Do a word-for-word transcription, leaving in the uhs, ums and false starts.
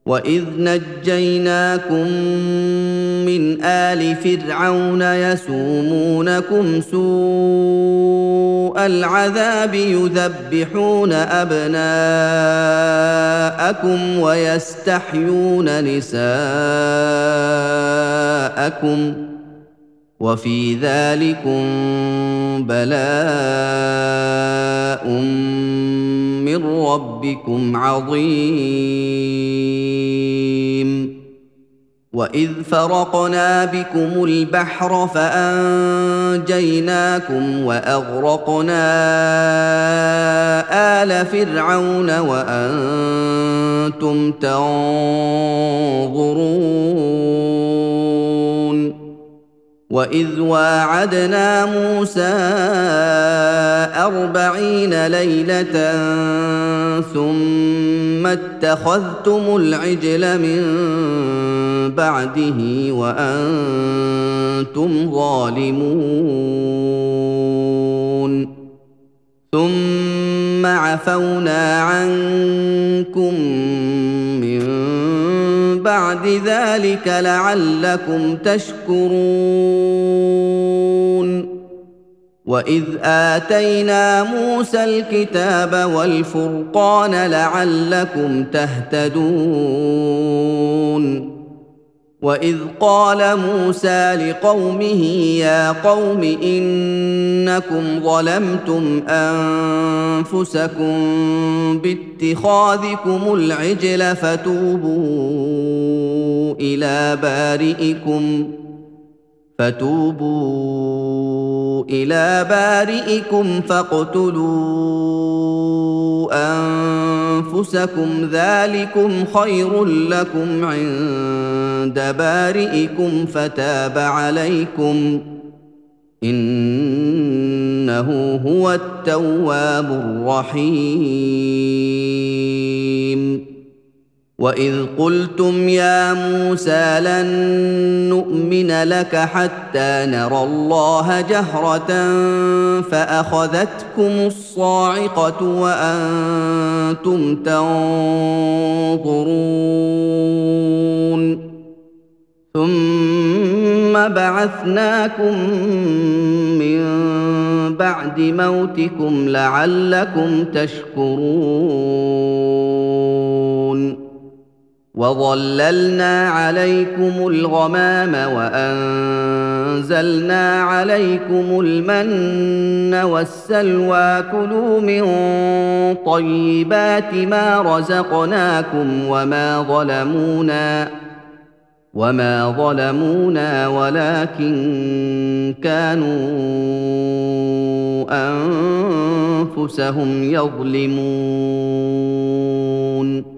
وإذ نجيناكم من آل فرعون يسومونكم سوء العذاب يذبحون أبناءكم ويستحيون نساءكم وفي ذلكم بلاء من ربكم عظيم. وإذ فرقنا بكم البحر فأنجيناكم وأغرقنا آل فرعون وأنتم تنظرون. وإذ واعدنا موسى أربعين ليلة ثم اتخذتم العجل من بعده وأنتم ظالمون ثم عفونا عنكم من بعد ذلك لعلكم تشكرون. وإذ آتينا موسى الكتاب والفرقان لعلكم تهتدون. وإذ قال موسى لقومه يا قوم إنكم ظلمتم أنفسكم باتخاذكم العجل فتوبوا إلى بارئكم فتوبوا إلى بارئكم فاقتلوا أنفسكم ذلكم خير لكم عند بارئكم فتاب عليكم إنه هو التواب الرحيم. وإذ قلتم يا موسى لن نؤمن لك حتى نرى الله جهرة فأخذتكم الصاعقة وأنتم تنظرون ثم بعثناكم من بعد موتكم لعلكم تشكرون. وظللنا عليكم الغمام وأنزلنا عليكم المن والسلوى كلوا من طيبات ما رزقناكم وما ظلمونا وما ظلمونا ولكن كانوا أنفسهم يظلمون.